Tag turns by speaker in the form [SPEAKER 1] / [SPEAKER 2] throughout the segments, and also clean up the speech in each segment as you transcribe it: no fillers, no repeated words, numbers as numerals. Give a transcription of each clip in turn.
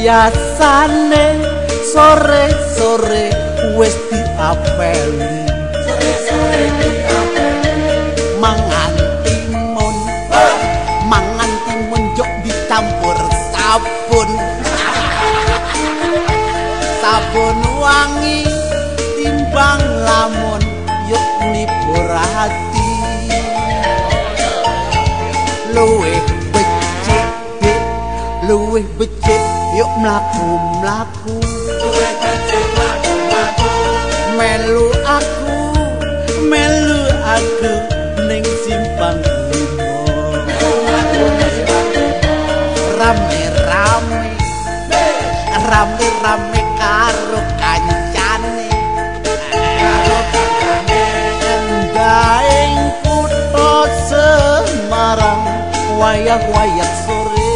[SPEAKER 1] biasane sore-sore wis diapeli mangan timun jok dicampur sabun wangi timbang lamun yuk nibur hati luwih becik yuk mlaku melu aku ning simpang limo rame karo kancane ndaing kutha Semarang wayah sore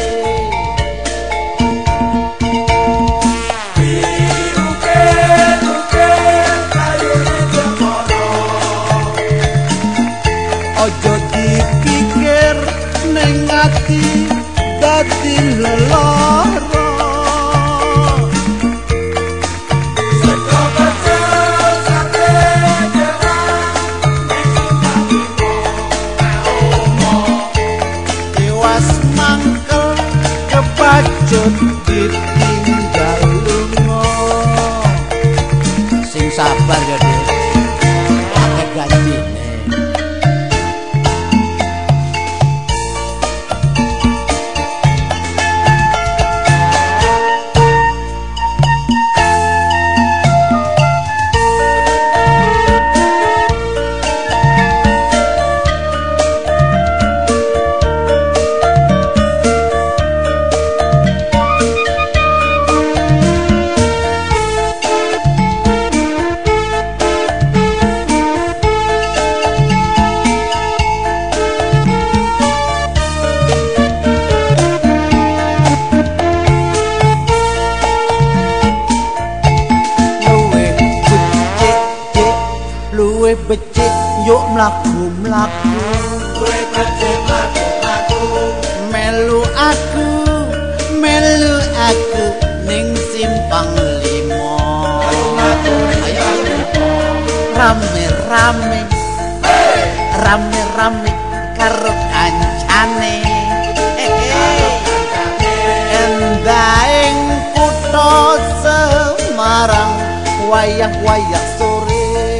[SPEAKER 1] ojo dipikir ning ati dadi lelara ditinggal lunga sing sabar ya Dik akeh ganjine becik yuk mlaku melu aku ning simpang limo rame karo kancane endaing kutha Semarang wayah sore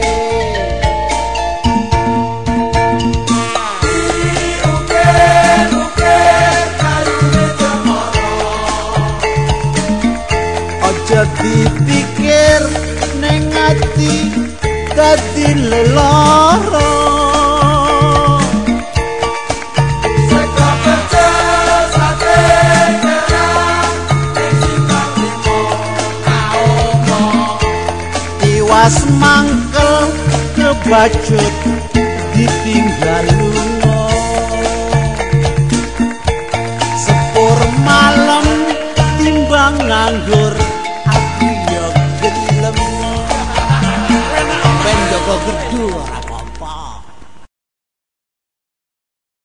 [SPEAKER 1] dipikir ning ati dadi lelara saka pecel sate kerang ning simpang limo kaomo tiwas mangkel kebacut ditinggal